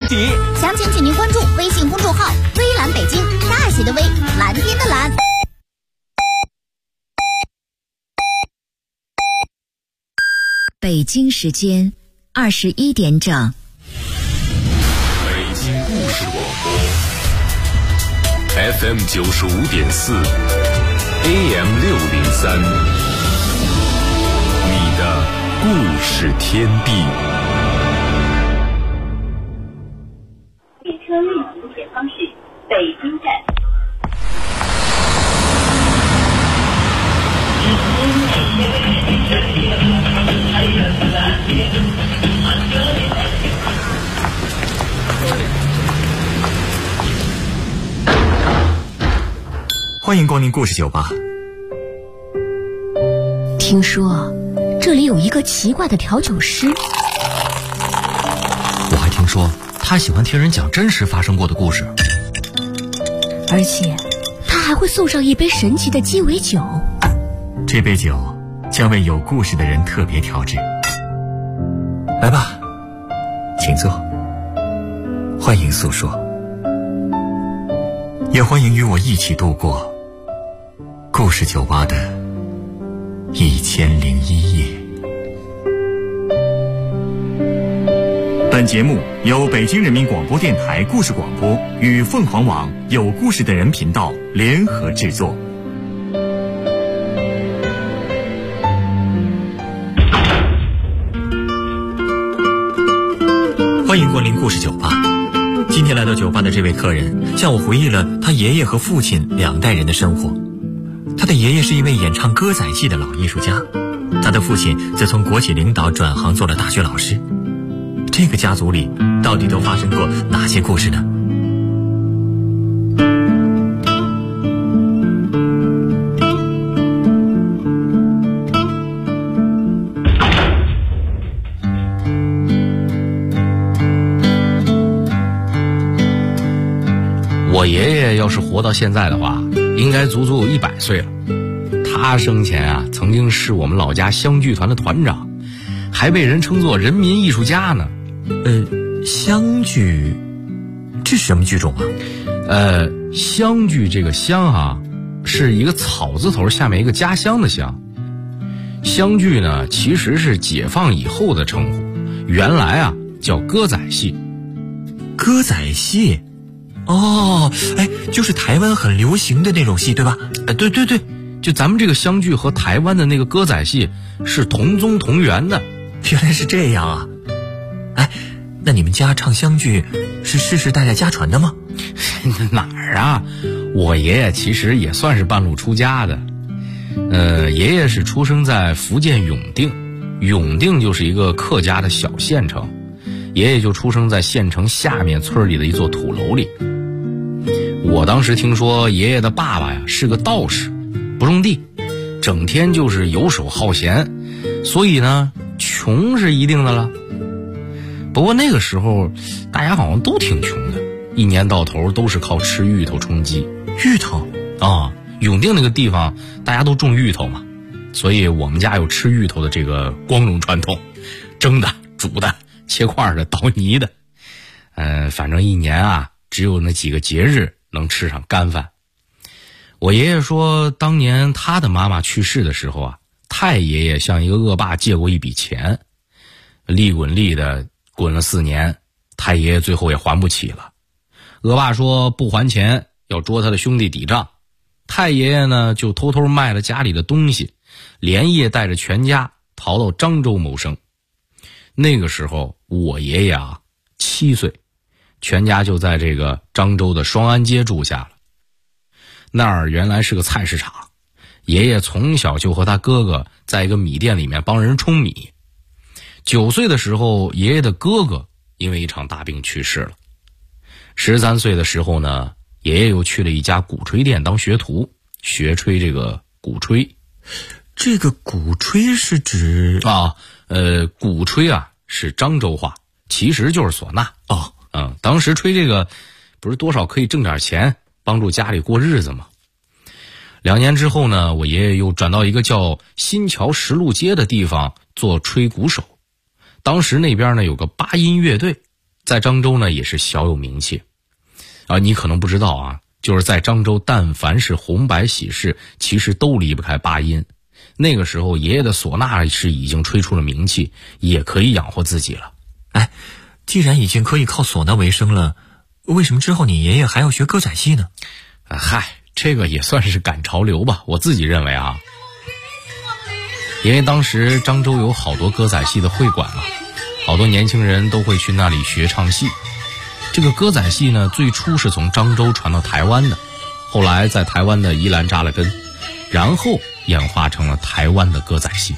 底。 详情请您关注微信公众号“微蓝北京”，大写的微，蓝天的蓝。 北京时间21点整。 北京故事广播 FM 95.4 AM 603，你的故事天地。 列车运行前方是北京站。 欢迎光临故事酒吧。 听说这里有一个奇怪的调酒师， 我还听说他喜欢听人讲真实发生过的故事， 而且他还会送上一杯神奇的鸡尾酒。 这杯酒将为有故事的人特别调制。来吧，请坐，欢迎诉说，也欢迎与我一起度过故事酒吧的1001夜。本节目由北京人民广播电台故事广播与凤凰网有故事的人频道联合制作。欢迎光临故事酒吧。今天来到酒吧的这位客人向我回忆了他爷爷和父亲2代人的生活。他的爷爷是一位演唱歌仔戏的老艺术家，他的父亲则从国企领导转行做了大学老师。这个家族里到底都发生过哪些故事呢？ 我爷爷要是活到现在的话，应该足足有100岁了。他生前啊，曾经是我们老家湘剧团的团长，还被人称作人民艺术家呢。 湘剧，这是什么剧种啊？ 湘剧这个湘啊，是一个草字头下面一个家乡的乡。湘剧呢，其实是解放以后的称呼，原来啊叫歌仔戏。 歌仔戏？哦，就是台湾很流行的那种戏，对吧？ 对对对，就咱们这个湘剧和台湾的那个歌仔戏是同宗同源的。 原来是这样啊！那你们家唱湘剧是世世代代家传的吗？ 哪儿啊？我爷爷其实也算是半路出家的。爷爷是出生在福建永定，永定就是一个客家的小县城，爷爷就出生在县城下面村里的一座土楼里。我当时听说爷爷的爸爸呀是个道士，不种地，整天就是游手好闲，所以呢穷是一定的了。不过那个时候大家好像都挺穷的，一年到头都是靠吃芋头充饥。 芋头啊，永定那个地方大家都种芋头嘛，所以我们家有吃芋头的这个光荣传统，蒸的、煮的、切块的、捣泥的。反正一年啊只有那几个节日能吃上干饭。我爷爷说，当年他的妈妈去世的时候啊，太爷爷向一个恶霸借过一笔钱，利滚利的滚了4年，太爷爷最后也还不起了。恶霸说不还钱要捉他的兄弟抵账，太爷爷呢就偷偷卖了家里的东西，连夜带着全家逃到漳州谋生。那个时候我爷爷啊7岁，全家就在这个漳州的双安街住下了。那儿原来是个菜市场，爷爷从小就和他哥哥在一个米店里面帮人冲米。9岁的时候，爷爷的哥哥因为一场大病去世了。13岁的时候呢，爷爷又去了一家鼓吹店当学徒，学吹这个鼓吹。 这个鼓吹是指鼓吹啊是漳州话，其实就是唢呐。当时吹这个不是多少可以挣点钱，帮助家里过日子吗？2年之后呢，我爷爷又转到一个叫新桥石路街的地方做吹鼓手。当时那边呢有个8音乐队， 在漳州呢也是小有名气。你可能不知道啊，就是在漳州，但凡是红白喜事，其实都离不开八音。那个时候，爷爷的唢呐是已经吹出了名气，也可以养活自己了。 哎，既然已经可以靠唢呐为生了，为什么之后你爷爷还要学歌仔戏呢？ 这个也算是赶潮流吧，我自己认为啊。因为当时漳州有好多歌仔戏的会馆嘛，好多年轻人都会去那里学唱戏。这个歌仔戏呢，最初是从漳州传到台湾的，后来在台湾的宜兰扎了根，然后演化成了台湾的歌仔戏。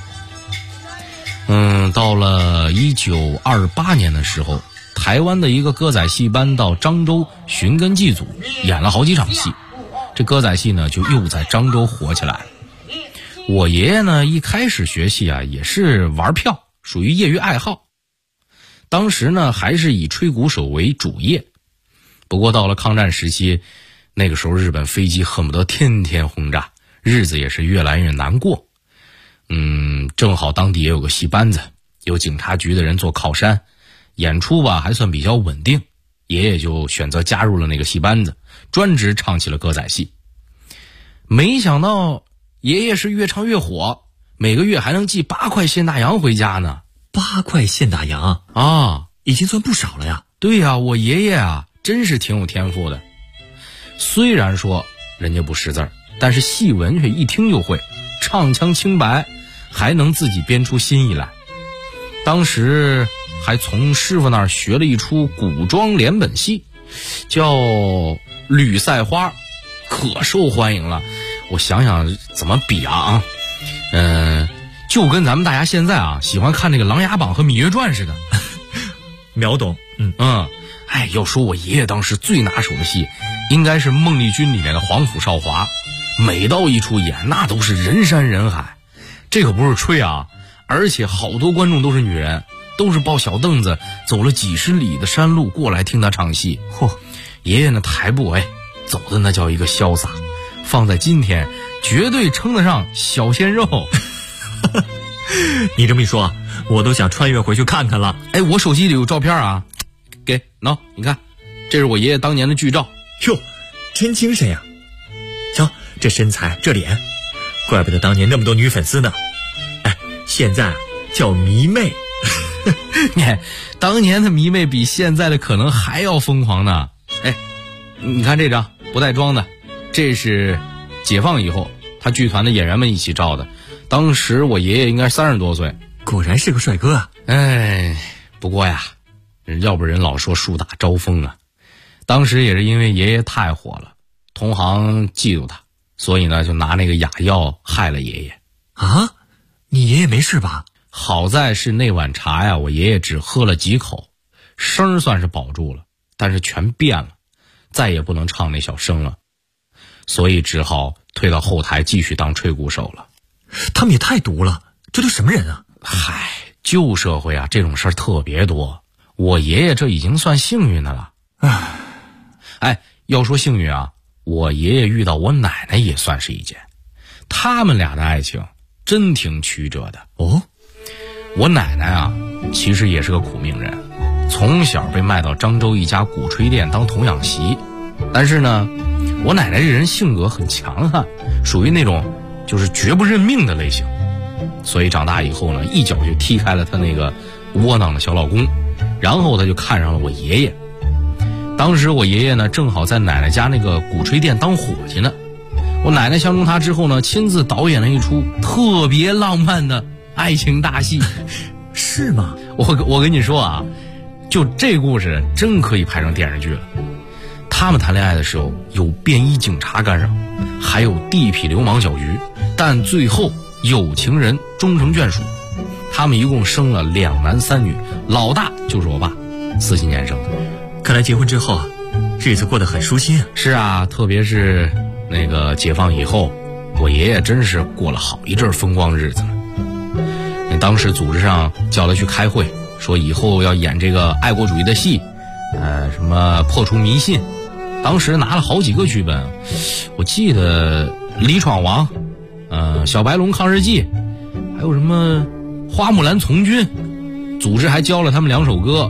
到了1928年的时候，台湾的一个歌仔戏班到漳州寻根祭祖，演了好几场戏，这歌仔戏呢就又在漳州火起来了。我爷爷呢一开始学戏啊也是玩票，属于业余爱好，当时呢还是以吹鼓手为主业。不过到了抗战时期，那个时候日本飞机恨不得天天轰炸，日子也是越来越难过。正好当地也有个戏班子，有警察局的人做靠山，演出吧还算比较稳定，爷爷就选择加入了那个戏班子，专职唱起了歌仔戏。没想到爷爷是越唱越火，每个月还能寄8块现大洋回家呢。 8块现大洋啊， 已经算不少了呀。 对呀，我爷爷啊真是挺有天赋的。虽然说人家不识字儿，但是戏文却一听就会，唱腔清白，还能自己编出新意来。当时还从师傅那儿学了一出古装连本戏，叫《吕赛花》，可受欢迎了。我想想怎么比啊，就跟咱们大家现在啊喜欢看那个《琅琊榜》和《芈月传》似的。 秒懂。 要说我爷爷当时最拿手的戏，应该是《孟丽君》里面的皇甫少华，每到一出演，那都是人山人海。这可不是吹啊，而且好多观众都是女人，都是抱小凳子走了几十里的山路过来听他唱戏。爷爷那台步走的那叫一个潇洒，放在今天绝对称得上小鲜肉。 你这么一说，我都想穿越回去看看了。 我手机里有照片啊，给你看，这是我爷爷当年的剧照。 哟，真精神呀！瞧这身材，这脸，怪不得当年那么多女粉丝呢。现在叫迷妹。 当年的迷妹比现在的可能还要疯狂呢。你看这张不带装的，这是解放以后他剧团的演员们一起照的，当时我爷爷应该30多岁。 果然是个帅哥啊。 不过呀，要不人老说树大招风啊。当时也是因为爷爷太火了，同行嫉妒他，所以呢就拿那个哑药害了爷爷。 啊，你爷爷没事吧？ 好在是那碗茶呀，我爷爷只喝了几口，声算是保住了，但是全变了，再也不能唱那小声了，所以只好退到后台继续当吹鼓手了。 他们也太毒了，这都什么人啊？ 旧社会啊，这种事儿特别多，我爷爷这已经算幸运的了。要说幸运啊，我爷爷遇到我奶奶也算是一件，他们俩的爱情真挺曲折的。我奶奶啊其实也是个苦命人，从小被卖到漳州一家鼓吹店当童养媳，但是呢我奶奶这人性格很强悍，属于那种就是绝不认命的类型，所以长大以后呢一脚就踢开了她那个窝囊的小老公，然后她就看上了我爷爷。当时我爷爷呢正好在奶奶家那个鼓吹店当伙计呢，我奶奶相中他之后呢，亲自导演了一出特别浪漫的爱情大戏。 是吗？ 我跟你说啊，就这故事真可以拍成电视剧了。他们谈恋爱的时候有便衣警察干扰，还有地痞流氓搅局，但最后有情人终成眷属。他们一共生了2男3女，老大就是我爸，47年生的。 看来结婚之后日子过得很舒心啊。 是啊，特别是那个解放以后，我爷爷真是过了好一阵风光日子了。当时组织上叫他去开会，说以后要演这个爱国主义的戏，什么破除迷信。当时拿了好几个剧本，我记得李闯王，小白龙抗日记，还有什么花木兰从军。组织还教了他们2首歌，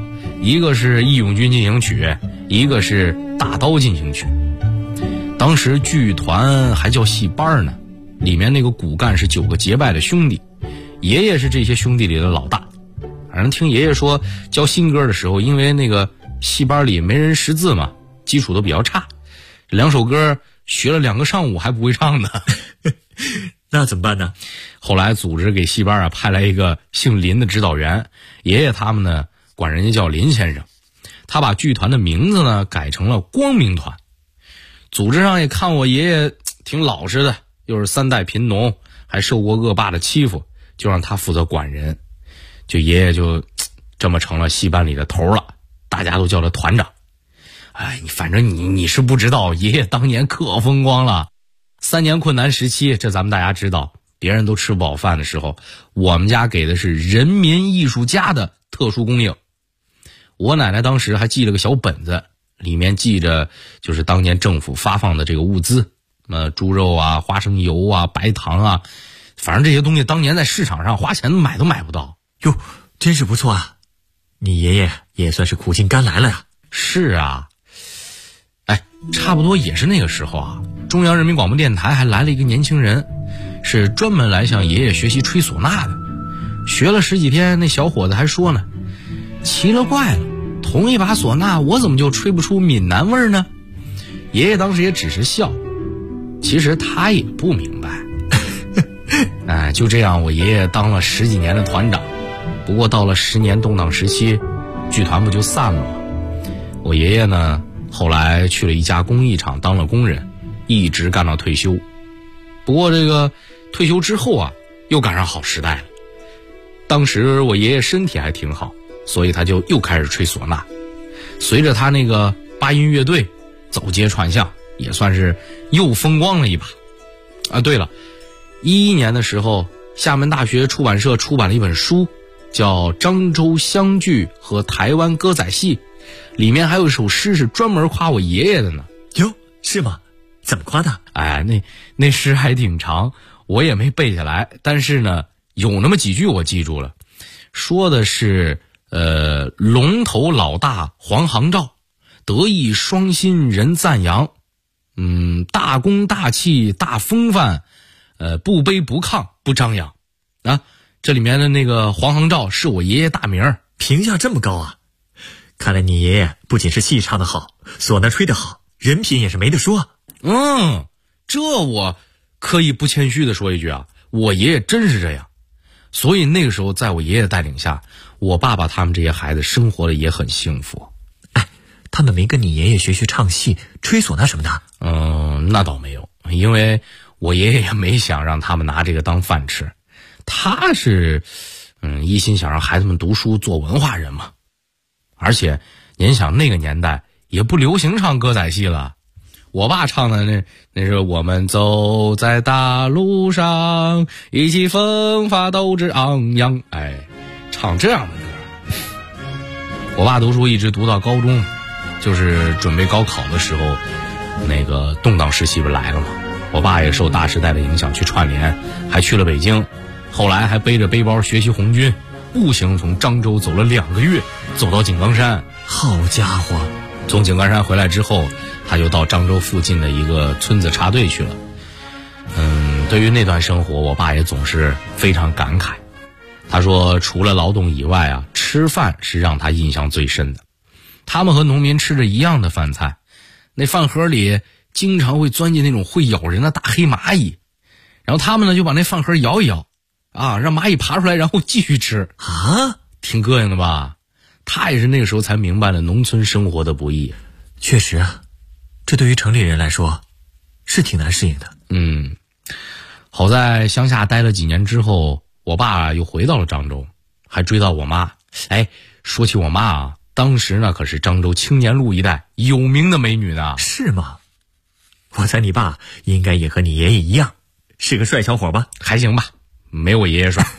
一个是《义勇军进行曲》，一个是《大刀进行曲》。当时剧团还叫戏班呢，里面那个骨干是9个结拜的兄弟，爷爷是这些兄弟里的老大。反正听爷爷说教新歌的时候，因为那个戏班里没人识字嘛，基础都比较差，这2首歌学了2个上午还不会唱呢。 那怎么办呢？ 后来组织给戏班派来一个姓林的指导员，爷爷他们呢管人家叫林先生，他把剧团的名字呢改成了光明团。组织上也看我爷爷挺老实的，又是3代贫农，还受过恶霸的欺负，就让他负责管人。就爷爷就这么成了戏班里的头了，大家都叫他团长。哎，反正你是不知道，爷爷当年可风光了。3年困难时期，这咱们大家知道，别人都吃不饱饭的时候，我们家给的是人民艺术家的特殊供应。我奶奶当时还记了个小本子，里面记着就是当年政府发放的这个物资，猪肉啊、花生油啊、白糖啊，反正这些东西当年在市场上花钱买都买不到。 哟，真是不错啊！你爷爷也算是苦尽甘来了呀。 是啊，哎，差不多也是那个时候啊，中央人民广播电台还来了一个年轻人，是专门来向爷爷学习吹唢呐的。学了10几天，那小伙子还说呢，奇了怪了，同一把唢呐我怎么就吹不出闽南味呢？爷爷当时也只是笑，其实他也不明白。哎，就这样我爷爷当了10几年的团长。不过到了10年动荡时期，剧团不就散了吗？我爷爷呢后来去了一家工艺厂当了工人，一直干到退休。不过这个退休之后啊，又赶上好时代了。当时我爷爷身体还挺好，所以他就又开始吹唢呐。随着他那个8音乐队走街串巷，也算是又风光了一把。啊，对了，11年的时候，厦门大学出版社出版了一本书，叫《漳州湘剧和台湾歌仔戏》，里面还有一首诗是专门夸我爷爷的呢。 哟，是吗？怎么夸的？ 哎，那诗还挺长，我也没背下来，但是呢，有那么几句我记住了。说的是龙头老大黄航照，德艺双馨人赞扬，大功大气大风范，不卑不亢不张扬啊。这里面的那个黄航照是我爷爷大名， 评价这么高啊！看来你爷爷不仅是戏唱得好，唢呐吹得好，人品也是没得说。 这我可以不谦虚的说一句啊，我爷爷真是这样。所以那个时候在我爷爷带领下，我爸爸他们这些孩子生活的也很幸福。 哎，他们没跟你爷爷学唱戏吹唢呐什么的？ 那倒没有，因为我爷爷也没想让他们拿这个当饭吃，他是一心想让孩子们读书做文化人嘛。而且您想那个年代也不流行唱歌仔戏了，我爸唱的那是我们走在大路上，一起奋发斗志昂扬，哎，唱这样的歌。我爸读书一直读到高中，就是准备高考的时候，那个动荡时期不来了吗？我爸也受大时代的影响去串联，还去了北京，后来还背着背包学习红军，步行从漳州走了2个月，走到井冈山。 好家伙， 从井冈山回来之后，他就到漳州附近的一个村子插队去了。对于那段生活，我爸也总是非常感慨。他说除了劳动以外啊，吃饭是让他印象最深的。他们和农民吃着一样的饭菜，那饭盒里经常会钻进那种会咬人的大黑蚂蚁，然后他们呢就把那饭盒摇一摇啊，让蚂蚁爬出来，然后继续吃啊， 挺膈应的吧？他也是那个时候才明白了农村生活的不易。 确实啊，这对于城里人来说是挺难适应的。 好在乡下待了几年之后，我爸又回到了漳州，还追到我妈。哎，说起我妈啊，当时呢可是漳州青年路一带有名的美女呢。 是吗？我猜你爸应该也和你爷爷一样，是个帅小伙吧？ 还行吧，没我爷爷帅。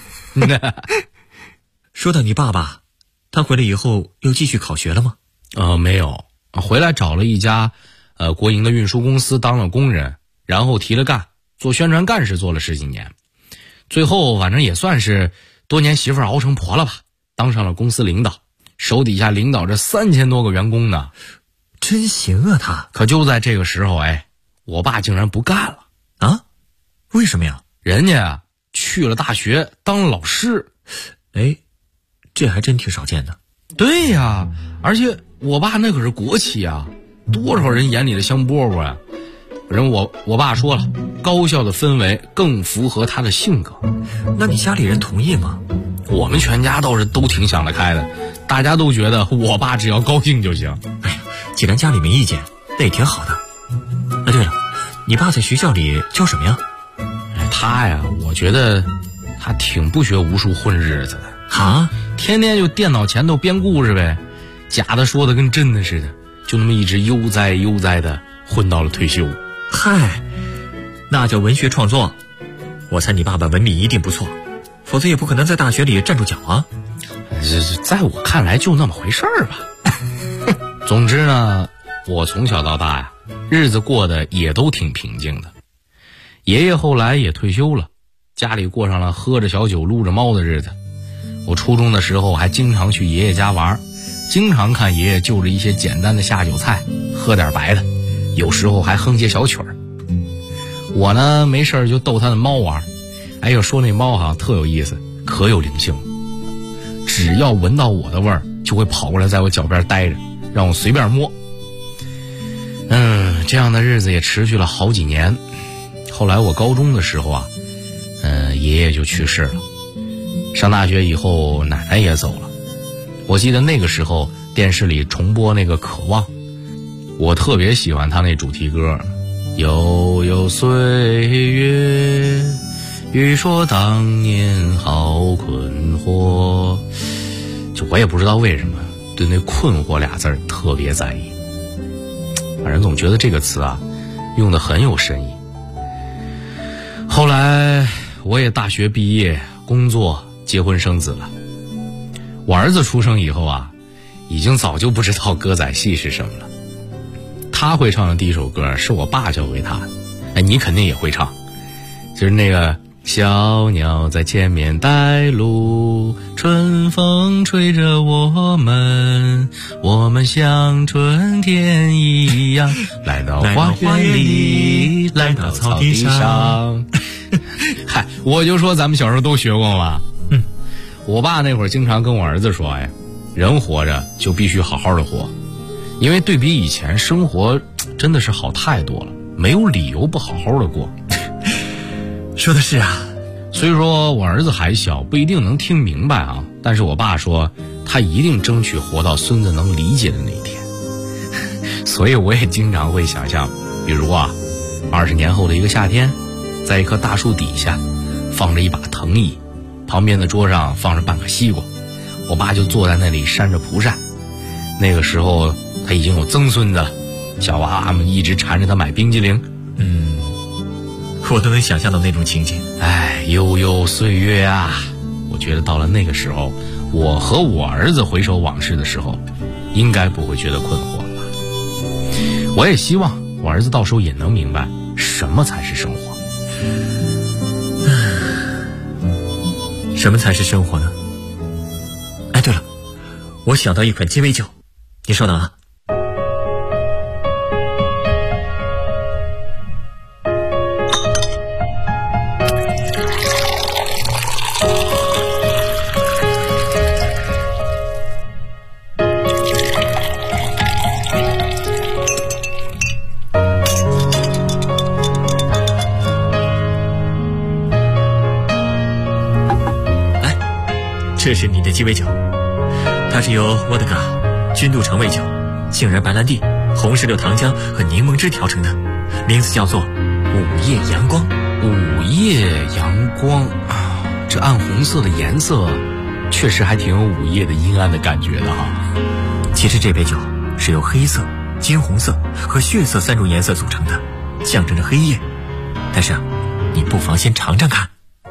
说到你爸爸，他回来以后又继续考学了吗？ 没有，回来找了一家国营的运输公司当了工人，然后提了干，做宣传干事做了10几年，最后反正也算是多年媳妇熬成婆了吧，当上了公司领导。 手底下领导着3000多个员工呢， 真行啊他。 可就在这个时候，我爸竟然不干了啊？为什么呀？ 人家去了大学当老师。 这还真挺少见的。 对呀，而且我爸那可是国企啊，多少人眼里的香饽饽啊。我爸说了，高校的氛围更符合他的性格。 那你家里人同意吗？ 我们全家倒是都挺想得开的，大家都觉得我爸只要高兴就行。 既然家里没意见，那也挺好的。对了，你爸在学校里教什么呀？ 他呀，我觉得他挺不学无术混日子的啊， 天天就电脑前头编故事呗，假的说的跟真的似的，就那么一直悠哉悠哉的混到了退休。 嗨，那叫文学创作。我猜你爸爸文笔一定不错，否则也不可能在大学里站住脚啊。 在我看来就那么回事儿吧。总之呢，我从小到大呀，日子过得也都挺平静的。爷爷后来也退休了，家里过上了喝着小酒撸着猫的日子。我初中的时候还经常去爷爷家玩，经常看爷爷就着一些简单的下酒菜，喝点白的，有时候还哼些小曲儿。我呢没事就逗他的猫玩，又说那猫特有意思，可有灵性了。只要闻到我的味儿，就会跑过来在我脚边待着，让我随便摸。这样的日子也持续了好几年。后来我高中的时候爷爷就去世了。上大学以后，奶奶也走了。我记得那个时候电视里重播那个《渴望》，我特别喜欢他那主题歌，悠悠岁月，欲说当年好困惑。就我也不知道为什么对那困惑俩字儿特别在意，反正总觉得这个词用得很有深意。后来我也大学毕业，工作，结婚生子了。我儿子出生以后已经早就不知道歌仔戏是什么了。他会唱的第一首歌是我爸教给他的，你肯定也会唱，就是那个小鸟在前面带路，春风吹着我们像春天一样来到花园里，来到草地上。嗨，我就说咱们小时候都学过嘛。我爸那会儿经常跟我儿子说，人活着就必须好好的活，因为对比以前，生活真的是好太多了，没有理由不好好的过。 说的是啊。 虽说我儿子还小，不一定能听明白但是我爸说他一定争取活到孙子能理解的那一天。所以我也经常会想象，比如20年后的一个夏天，在一棵大树底下放着一把藤椅，旁边的桌上放着半个西瓜，我爸就坐在那里扇着蒲扇。那个时候他已经有曾孙子了，小娃娃们一直缠着他买冰激凌。 我都能想象到那种情景。 悠悠岁月我觉得到了那个时候，我和我儿子回首往事的时候，应该不会觉得困惑了吧。我也希望我儿子到时候也能明白什么才是生活。 什么才是生活呢？对了，我想到一款鸡尾酒，你稍等啊。这是你的鸡尾酒，它是由沃德嘎、君度橙味酒、杏仁白兰地、红石榴糖浆和柠檬汁调成的，名字叫做午夜阳光。 午夜阳光这暗红色的颜色确实还挺有午夜的阴暗的感觉的其实这杯酒是由黑色、金红色和血色3种颜色组成的，象征着黑夜。但是你不妨先尝尝看。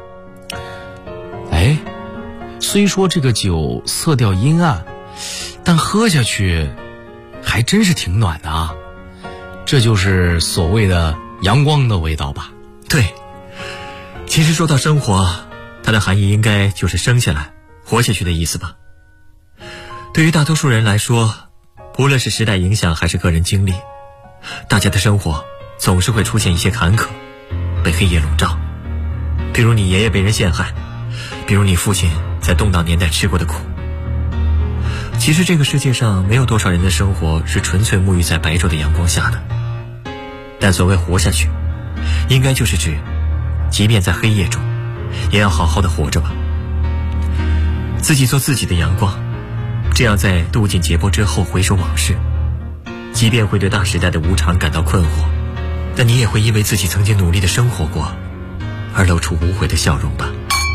虽说这个酒色调阴暗，但喝下去还真是挺暖的这就是所谓的阳光的味道吧。 对，其实说到生活，它的含义应该就是生下来活下去的意思吧。 对于大多数人来说，无论是时代影响还是个人经历，大家的生活总是会出现一些坎坷，被黑夜笼罩。比如你爷爷被人陷害，比如你父亲在动荡年代吃过的苦。其实这个世界上没有多少人的生活是纯粹沐浴在白昼的阳光下的，但所谓活下去，应该就是指即便在黑夜中也要好好的活着吧。自己做自己的阳光，这样在渡尽劫波之后回首往事，即便会对大时代的无常感到困惑，但你也会因为自己曾经努力的生活过而露出无悔的笑容吧。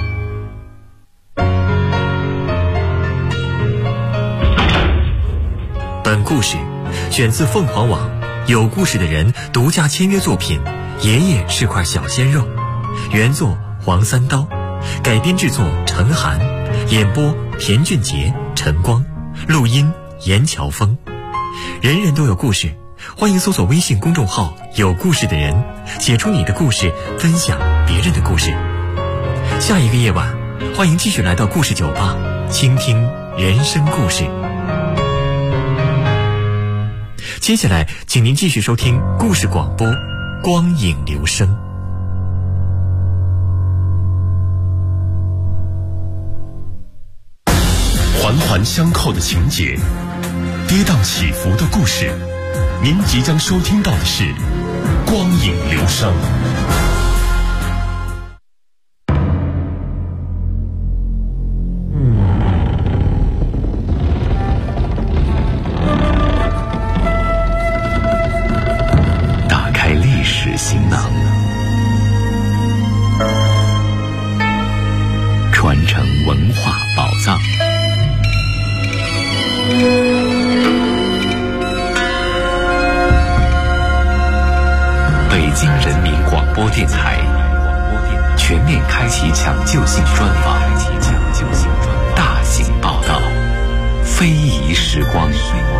本故事选自凤凰网有故事的人独家签约作品《爷爷是块小鲜肉》，原作黄三刀，改编制作陈寒，演播田俊杰、陈光，录音严乔峰。人人都有故事，欢迎搜索微信公众号有故事的人，写出你的故事，分享别人的故事。下一个夜晚，欢迎继续来到故事酒吧，倾听人生故事。接下来请您继续收听故事广播光影留声。 环环相扣的情节，跌宕起伏的故事，您即将收听到的是光影留声。打开历史行囊，传承文化宝藏。北京人民广播电台全面开启抢救性专访，大型报道，非遗时光。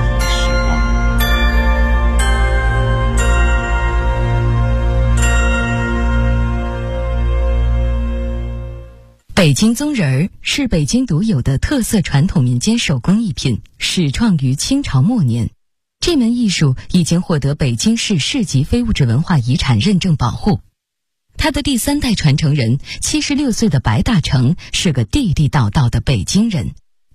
北京宗人儿是北京独有的特色传统民间手工艺品，始创于清朝末年。这门艺术已经获得北京市市级非物质文化遗产认证保护。他的第3代传承人76岁的白大成是个地地道道的北京人。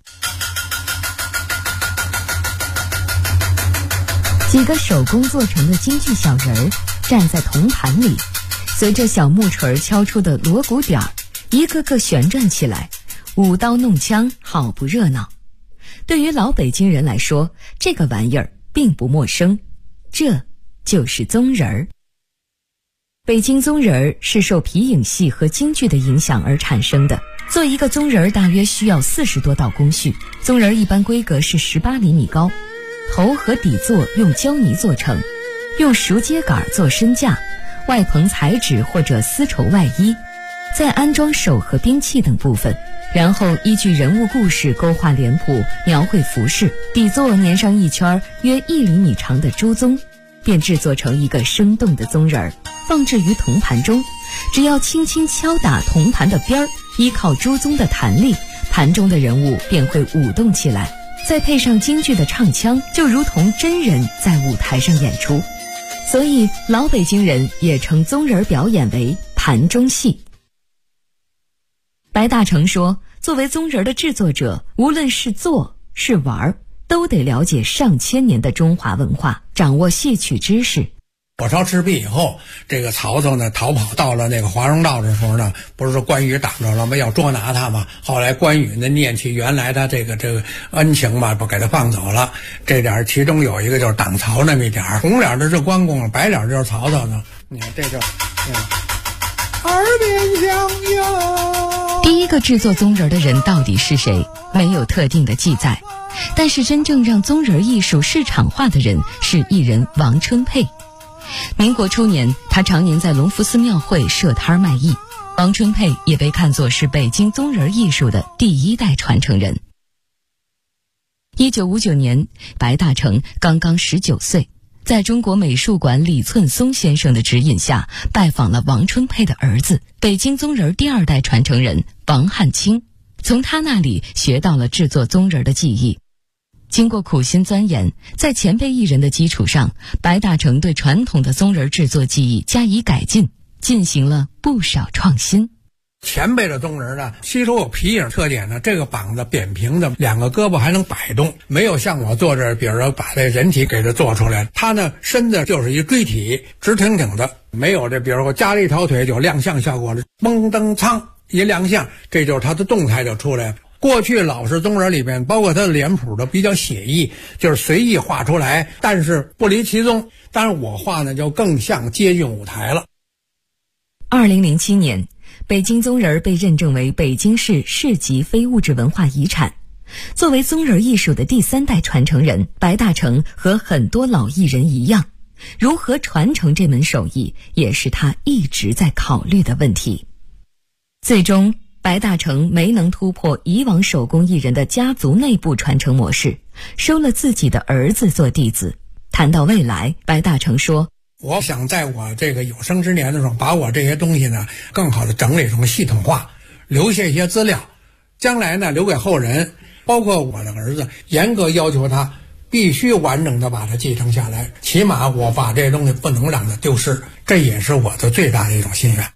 几个手工做成的京剧小人儿站在铜盘里，随着小木锤敲出的锣鼓点儿，一个个旋转起来，舞刀弄枪，好不热闹。对于老北京人来说，这个玩意儿并不陌生，这就是宗人儿。北京宗人儿是受皮影戏和京剧的影响而产生的。做一个宗人儿大约需要40多道工序，宗人儿一般规格是18厘米高，头和底座用胶泥做成，用熟秸秆做身架，外棚彩纸或者丝绸外衣，再安装手和兵器等部分，然后依据人物故事勾画脸谱，描绘服饰，底座粘上一圈约1厘米长的猪鬃，便制作成一个生动的宗人儿，放置于铜盘中。只要轻轻敲打铜盘的边儿，依靠猪鬃的弹力，盘中的人物便会舞动起来，再配上京剧的唱腔，就如同真人在舞台上演出。所以老北京人也称宗人表演为盘中戏。白大成说，作为宗人的制作者，无论是做是玩，都得了解上千年的中华文化，掌握戏曲知识。 火烧赤壁以后，这个曹操呢逃跑到了那个华容道的时候呢，不是说关羽挡着了吗？要捉拿他嘛。后来关羽呢念起原来的这个恩情嘛，不给他放走了。这点其中有一个就是挡曹那么一点，红脸的是关公，白脸就是曹操呢。你看这就耳边响哟。 第一个制作宗人的人到底是谁，没有特定的记载，但是真正让宗人艺术市场化的人是艺人王春佩。民国初年，他常年在隆福寺庙会设摊卖艺。王春佩也被看作是北京宗人艺术的第1代传承人。1959年，白大成刚刚19岁，在中国美术馆李寸松先生的指引下，拜访了王春佩的儿子，北京宗人第2代传承人王汉卿，从他那里学到了制作宗人的技艺。 经过苦心钻研，在前辈艺人的基础上，白大成对传统的宗人制作技艺加以改进，进行了不少创新。 前辈的宗人呢，吸收有皮影特点呢，这个膀子扁平的，两个胳膊还能摆动，没有像我做这，比如说把这人体给它做出来，它呢身子就是一锥体，直挺挺的，没有这，比如说加了一条腿就亮相效果了，蹦蹬苍一亮相，这就是它的动态就出来了。过去老式宗人里边，包括他的脸谱都比较写意，就是随意画出来，但是不离其宗。但是我画呢，就更像接近舞台了。 2007年，北京宗人被认证为北京市市级非物质文化遗产。作为宗人艺术的第3代传承人，白大成和很多老艺人一样，如何传承这门手艺，也是他一直在考虑的问题。最终，白大成没能突破以往手工艺人的家族内部传承模式，收了自己的儿子做弟子。谈到未来，白大成说， 我想在我这个有生之年的时候，把我这些东西呢更好的整理成系统化，留下一些资料，将来呢留给后人，包括我的儿子，严格要求他必须完整的把它继承下来，起码我把这些东西不能让它丢失，这也是我的最大的一种心愿。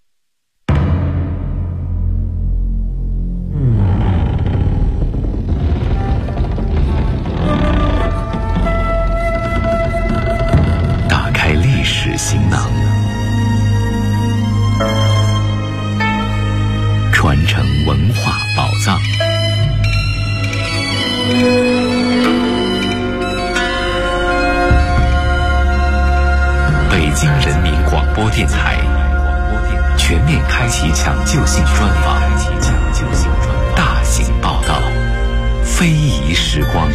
行囊，传承文化宝藏。北京人民广播电台全面开启抢救性专访，大型报道，非遗时光。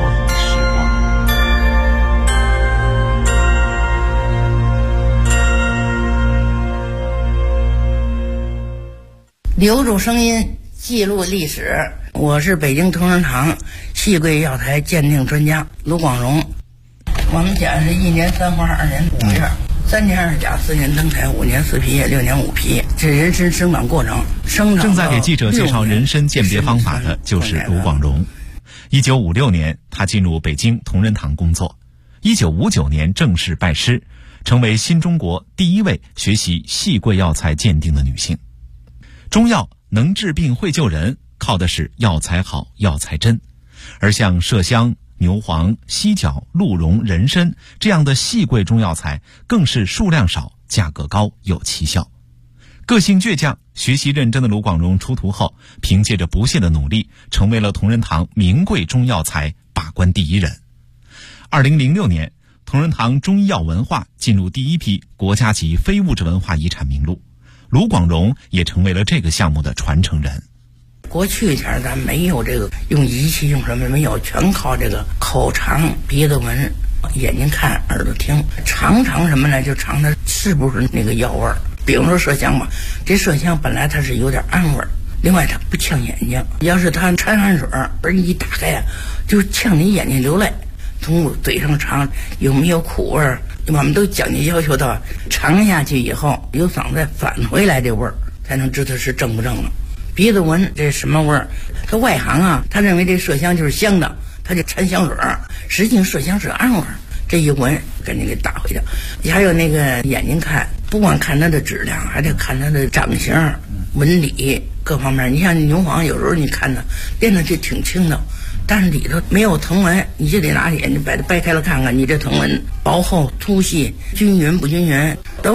留住声音，记录历史。我是北京同仁堂戏柜药材鉴定专家卢广荣。我们讲是1年3花2年5月，3年2甲4年登台5年4皮6年5皮，这人参生长过程。 正在给记者介绍人参鉴别方法的就是卢广荣。1956年，他进入北京同仁堂工作。1959年正式拜师，成为新中国第一位学习戏柜药材鉴定的女性。中药能治病会救人，靠的是药材好药材真，而像麝香、牛黄、犀角、鹿茸、人参这样的细贵中药材更是数量少、价格高、有奇效。个性倔强、学习认真的卢广荣出徒后，凭借着不懈的努力，成为了同仁堂名贵中药材把关第一人。2006年，同仁堂中医药文化进入第一批国家级非物质文化遗产名录，卢广荣也成为了这个项目的传承人。 过去前咱没有这个用仪器用什么没有，全靠这个口尝、鼻子闻、眼睛看、耳朵听，尝什么呢？就尝它是不是那个药味儿。比如说麝香吧，这麝香本来它是有点暗味儿，另外它不呛眼睛，要是它掺汗水而你一打开啊，就呛你眼睛流泪。从嘴上尝有没有苦味儿，我们都讲究要求到尝下去以后有嗓子返回来这味儿，才能知道是正不正了。鼻子闻这什么味儿？他外行啊，他认为这麝香就是香的，他就掺香水，实际上麝香是暗味儿。这一闻赶紧给打回去。还有那个眼睛看，不光看它的质量，还得看它的长相、纹理各方面。你像牛黄，有时候你看它练的就挺轻的，但是里头没有藤纹，你就得拿眼睛把它掰开了看看，你这藤纹薄厚、粗细、均匀不均匀都。